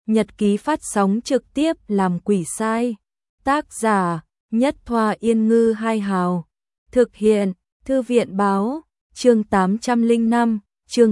Nhật ký phát sóng trực tiếp làm quỷ sai. Tác giả Nhất Thoa Yên Ngư Hai Hào. Thực hiện Thư viện Báo. Chương 805, chương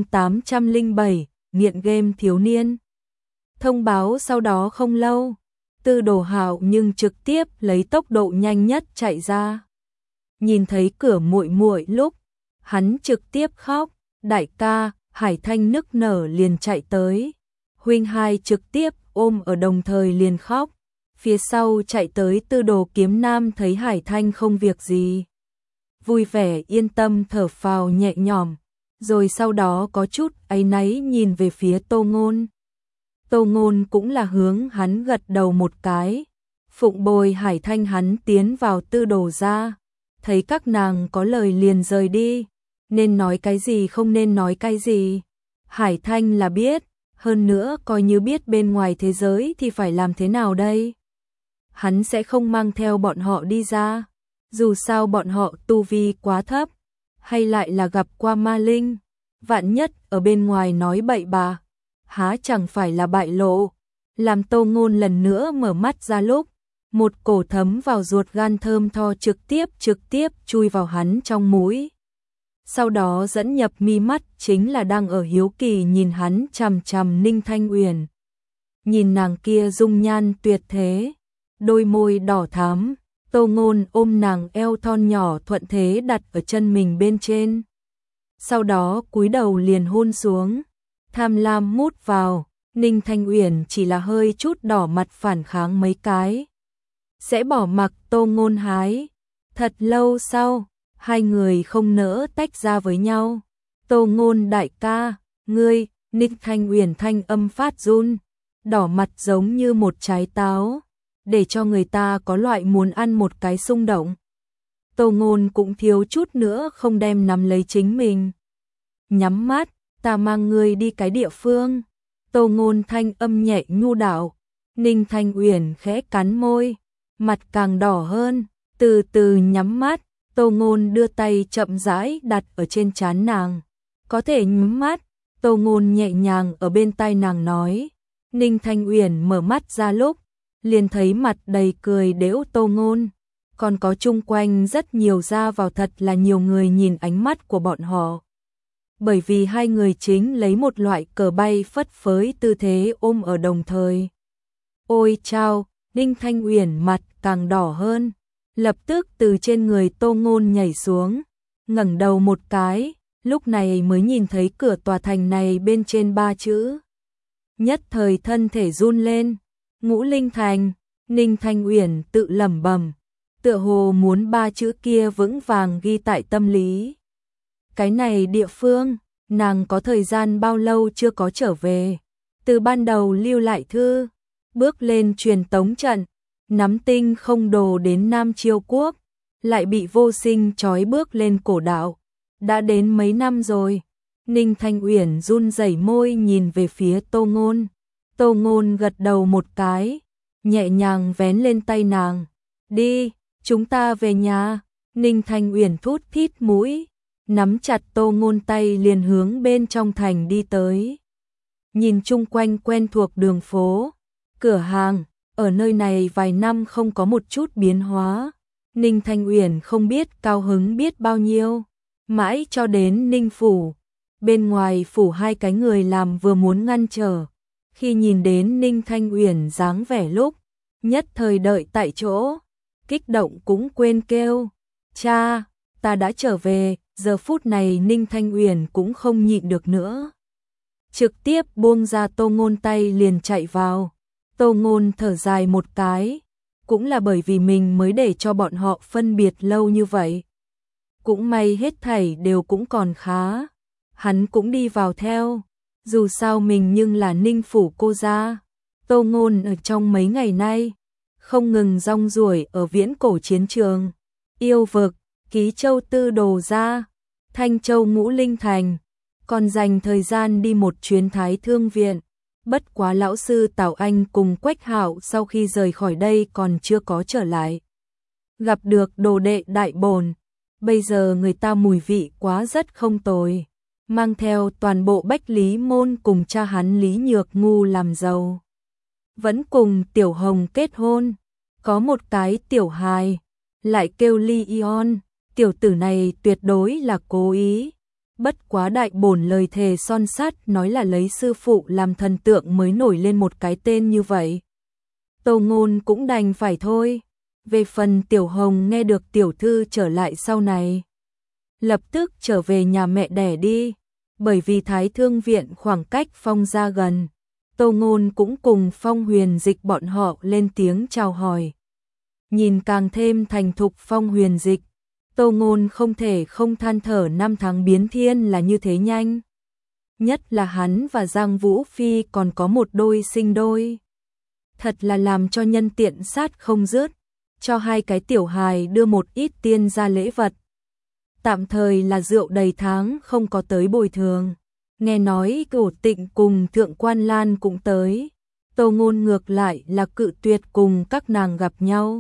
807, nghiện game thiếu niên. Thông báo sau đó không lâu, Tư Đồ Hạo nhưng trực tiếp lấy tốc độ nhanh nhất chạy ra. Nhìn thấy cửa muội muội lúc, hắn trực tiếp khóc, đại ca, Hải Thanh nức nở liền chạy tới. Huynh hai trực tiếp ôm ở đồng thời liền khóc. Phía sau chạy tới Tư Đồ Kiếm Nam thấy Hải Thanh không việc gì, vui vẻ yên tâm thở phào nhẹ nhõm, rồi sau đó có chút áy náy nhìn về phía Tô Ngôn. Tô Ngôn cũng là hướng hắn gật đầu một cái. Phụng bồi Hải Thanh hắn tiến vào Tư Đồ gia, thấy các nàng có lời liền rời đi, nên nói cái gì không nên nói cái gì. Hải Thanh là biết, hơn nữa coi như biết bên ngoài thế giới thì phải làm thế nào đây? Hắn sẽ không mang theo bọn họ đi ra, dù sao bọn họ tu vi quá thấp, hay lại là gặp qua ma linh, vạn nhất ở bên ngoài nói bậy bạ, há chẳng phải là bại lộ. Làm Tô Ngôn lần nữa mở mắt ra lúc, một cổ thấm vào ruột gan thơm tho trực tiếp chui vào hắn trong mũi. Sau đó dẫn nhập mi mắt chính là đang ở hiếu kỳ nhìn hắn chằm chằm Ninh Thanh Uyển. Nhìn nàng kia dung nhan tuyệt thế, đôi môi đỏ thắm, Tô Ngôn ôm nàng eo thon nhỏ thuận thế đặt ở chân mình bên trên. Sau đó cúi đầu liền hôn xuống, tham lam mút vào. Ninh Thanh Uyển chỉ là hơi chút đỏ mặt phản kháng mấy cái, sẽ bỏ mặc Tô Ngôn hái. Thật lâu sau, hai người không nỡ tách ra với nhau. Tô Ngôn đại ca, ngươi, Ninh Thanh Uyển thanh âm phát run, đỏ mặt giống như một trái táo, để cho người ta có loại muốn ăn một cái xung động. Tô Ngôn cũng thiếu chút nữa không đem nắm lấy chính mình. Nhắm mắt, ta mang ngươi đi cái địa phương. Tô Ngôn thanh âm nhẹ nhu đạo. Ninh Thanh Uyển khẽ cắn môi, mặt càng đỏ hơn, từ từ nhắm mắt. Tô Ngôn đưa tay chậm rãi đặt ở trên trán nàng. Có thể nhắm mắt, Tô Ngôn nhẹ nhàng ở bên tai nàng nói. Ninh Thanh Uyển mở mắt ra lúc, liền thấy mặt đầy cười đễu Tô Ngôn. Còn có chung quanh rất nhiều ra vào, thật là nhiều người nhìn ánh mắt của bọn họ. Bởi vì hai người chính lấy một loại cờ bay phất phới tư thế ôm ở đồng thời. Ôi chao, Ninh Thanh Uyển mặt càng đỏ hơn, lập tức từ trên người Tô Ngôn nhảy xuống, ngẩng đầu một cái, lúc này mới nhìn thấy cửa tòa thành này bên trên 3 chữ. Nhất thời thân thể run lên, Ngũ Linh Thành. Ninh Thanh Uyển tự lẩm bẩm, tựa hồ muốn 3 chữ kia vững vàng ghi tại tâm lý. Cái này địa phương, nàng có thời gian bao lâu chưa có trở về, từ ban đầu lưu lại thư, bước lên truyền tống trận, nắm tinh không đồ đến Nam Chiêu Quốc, lại bị vô sinh trói bước lên cổ đạo, đã đến mấy năm rồi. Ninh Thanh Uyển run rẩy môi nhìn về phía Tô Ngôn. Tô Ngôn gật đầu một cái, nhẹ nhàng vén lên tay nàng. Đi, chúng ta về nhà. Ninh Thanh Uyển thút thít mũi, nắm chặt Tô Ngôn tay liền hướng bên trong thành đi tới. Nhìn chung quanh quen thuộc đường phố, cửa hàng, ở nơi này vài năm không có một chút biến hóa. Ninh Thanh Uyển không biết cao hứng biết bao nhiêu, mãi cho đến Ninh phủ. Bên ngoài phủ hai cái người làm vừa muốn ngăn trở, khi nhìn đến Ninh Thanh Uyển dáng vẻ lúc, nhất thời đợi tại chỗ, kích động cũng quên kêu. Cha, ta đã trở về. Giờ phút này Ninh Thanh Uyển cũng không nhịn được nữa, trực tiếp buông ra Tô Ngôn tay liền chạy vào. Tô Ngôn thở dài một cái, cũng là bởi vì mình mới để cho bọn họ phân biệt lâu như vậy. Cũng may hết thảy đều cũng còn khá, hắn cũng đi vào theo, dù sao mình nhưng là Ninh phủ cô gia. Tô Ngôn ở trong mấy ngày nay, không ngừng rong ruổi ở viễn cổ chiến trường, yêu vực, Ký Châu Tư Đồ gia, Thanh Châu Ngũ Linh Thành, còn dành thời gian đi một chuyến Thái Thương viện. Bất quá lão sư Tào Anh cùng Quách Hạo sau khi rời khỏi đây còn chưa có trở lại. Gặp được đồ đệ đại bổn, bây giờ người ta mùi vị quá rất không tồi, mang theo toàn bộ Bách Lý môn cùng cha hắn Lý Nhược Ngu làm giàu. vẫn cùng Tiểu Hồng kết hôn, có một cái tiểu hài, lại kêu Leon, tiểu tử này tuyệt đối là cố ý. Bất quá đại bổn lời thề son sắt nói là lấy sư phụ làm thần tượng mới nổi lên một cái tên như vậy. Tô Ngôn cũng đành phải thôi. Về phần Tiểu Hồng nghe được tiểu thư trở lại sau này, lập tức trở về nhà mẹ đẻ đi, bởi vì Thái Thương viện khoảng cách Phong gia gần. Tô Ngôn cũng cùng Phong Huyền Dịch bọn họ lên tiếng chào hỏi. Nhìn càng thêm thành thục Phong Huyền Dịch, Tô Ngôn không thể không than thở năm tháng biến thiên là như thế nhanh. Nhất là hắn và Giang Vũ Phi còn có một đôi sinh đôi. Thật là làm cho nhân tiện sát không dứt, cho hai cái tiểu hài đưa một ít tiên gia lễ vật. Tạm thời là rượu đầy tháng không có tới bồi thường. Nghe nói Cổ Tịnh cùng Thượng Quan Lan cũng tới. Tô Ngôn ngược lại là cự tuyệt cùng các nàng gặp nhau.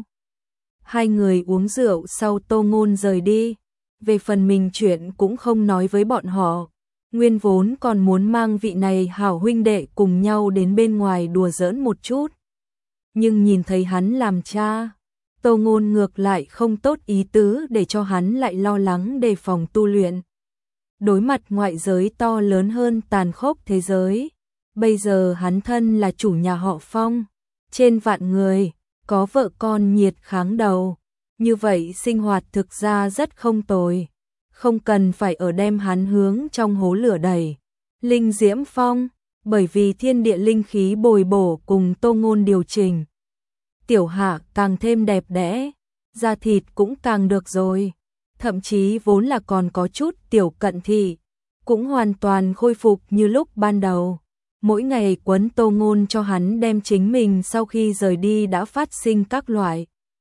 Hai người uống rượu sau Tô Ngôn rời đi. Về phần mình chuyện cũng không nói với bọn họ. Nguyên vốn còn muốn mang vị này hảo huynh đệ cùng nhau đến bên ngoài đùa giỡn một chút. Nhưng nhìn thấy hắn làm cha, Tô Ngôn ngược lại không tốt ý tứ để cho hắn lại lo lắng đề phòng tu luyện. Đối mặt ngoại giới to lớn hơn tàn khốc thế giới, bây giờ hắn thân là chủ nhà họ Phong, trên vạn người, có vợ con nhiệt kháng đầu, như vậy sinh hoạt thực ra rất không tồi, không cần phải ở đem hắn hướng trong hố lửa đẩy. Linh Diễm Phong, bởi vì thiên địa linh khí bồi bổ cùng Tô Ngôn điều chỉnh, tiểu hạ càng thêm đẹp đẽ, da thịt cũng càng được rồi, thậm chí vốn là còn có chút tiểu cận thị, cũng hoàn toàn khôi phục như lúc ban đầu. Mỗi ngày quấn Tô Ngôn cho hắn đem chính mình sau khi rời đi đã phát sinh các loại.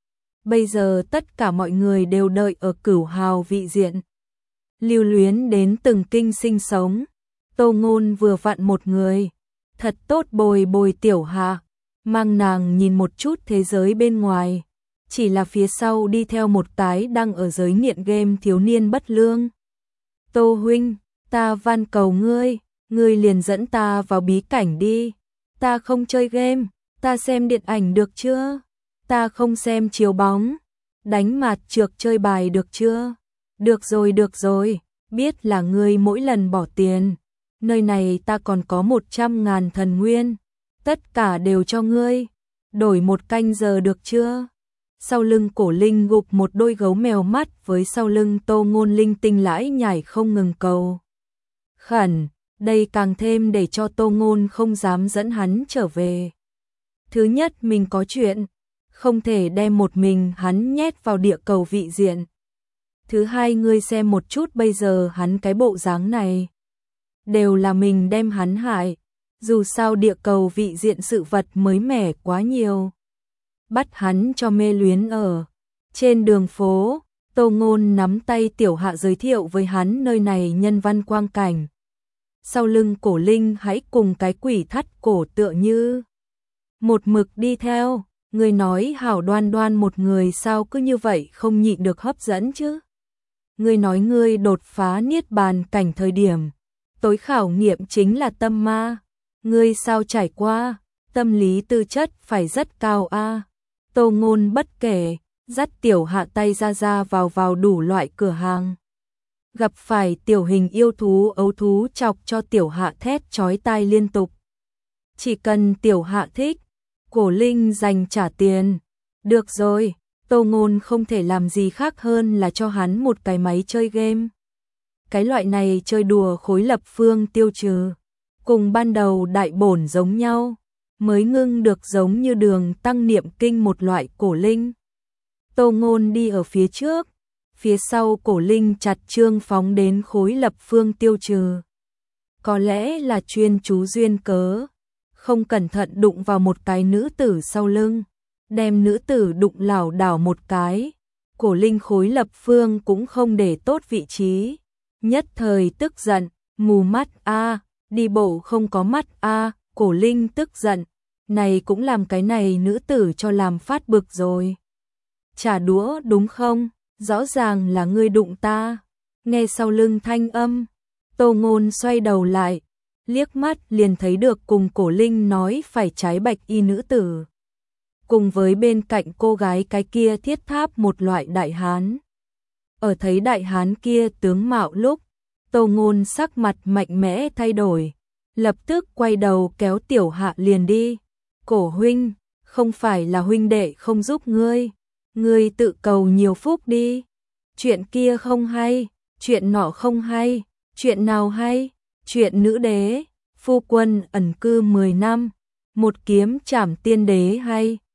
Bây giờ tất cả mọi người đều đợi ở Cửu Hào vị diện, lưu luyến đến từng kinh sinh sống. Tô Ngôn vừa vặn một người, thật tốt bồi bồi tiểu hạ, mang nàng nhìn một chút thế giới bên ngoài, chỉ là phía sau đi theo một cái đang ở giới nghiện game thiếu niên bất lương. Tô huynh, ta van cầu ngươi, ngươi liền dẫn ta vào bí cảnh đi, ta không chơi game, ta xem điện ảnh được chưa, ta không xem chiếu bóng, đánh mạt trược chơi bài được chưa, được rồi, biết là ngươi mỗi lần bỏ tiền, nơi này ta còn có 100.000 thần nguyên, tất cả đều cho ngươi, đổi một canh giờ được chưa? Sau lưng Cổ Linh gục một đôi gấu mèo mắt với sau lưng Tô Ngôn linh tinh lãi nhảy không ngừng cầu khẩn, đây càng thêm để cho Tô Ngôn không dám dẫn hắn trở về. Thứ nhất mình có chuyện, không thể đem một mình hắn nhét vào địa cầu vị diện. Thứ hai ngươi xem một chút bây giờ hắn cái bộ dáng này, đều là mình đem hắn hại, dù sao địa cầu vị diện sự vật mới mẻ quá nhiều. Bắt hắn cho mê luyến ở trên đường phố, Tô Ngôn nắm tay tiểu hạ giới thiệu với hắn nơi này nhân văn quang cảnh. Sau lưng Cổ Linh hãy cùng cái quỷ thắt cổ tựa như một mực đi theo, người nói hảo đoan đoan một người sao cứ như vậy không nhịn được hấp dẫn chứ. Ngươi nói ngươi đột phá niết bàn cảnh thời điểm, tối khảo nghiệm chính là tâm ma, ngươi sao trải qua, tâm lý tư chất phải rất cao a. Tô Ngôn bất kể, dắt tiểu hạ tay ra vào đủ loại cửa hàng. Gặp phải tiểu hình yêu thú ấu thú chọc cho tiểu hạ thét chói tai liên tục. Chỉ cần tiểu hạ thích, Cổ Linh dành trả tiền. Được rồi, Tô Ngôn không thể làm gì khác hơn là cho hắn một cái máy chơi game. Cái loại này chơi đùa khối lập phương tiêu trừ, cùng ban đầu đại bổn giống nhau, mới ngưng được giống như đường tăng niệm kinh một loại Cổ Linh. Tô Ngôn đi ở phía trước, phía sau Cổ Linh chặt chương phóng đến khối lập phương tiêu trừ. Có lẽ là chuyên chú duyên cớ, không cẩn thận đụng vào một cái nữ tử sau lưng, đem nữ tử đụng lảo đảo một cái. Cổ Linh khối lập phương cũng không để tốt vị trí, nhất thời tức giận, mù mắt a, đi bộ không có mắt a. Cổ Linh tức giận, này cũng làm cái này nữ tử cho làm phát bực rồi. Trả đũa đúng không? Rõ ràng là ngươi đụng ta. Nghe sau lưng thanh âm, Tô Ngôn xoay đầu lại, liếc mắt liền thấy được cùng Cổ Linh nói phải trái bạch y nữ tử. Cùng với bên cạnh cô gái cái kia thiết tháp một loại đại hán. Ở thấy đại hán kia tướng mạo lúc, Tô Ngôn sắc mặt mạnh mẽ thay đổi, lập tức quay đầu kéo Tiểu Hạ liền đi. Cổ huynh, không phải là huynh đệ không giúp ngươi tự cầu nhiều phúc đi. Chuyện kia không hay, chuyện nọ không hay, chuyện nào hay? Chuyện nữ đế, phu quân ẩn cư 10 năm, một kiếm trảm tiên đế hay?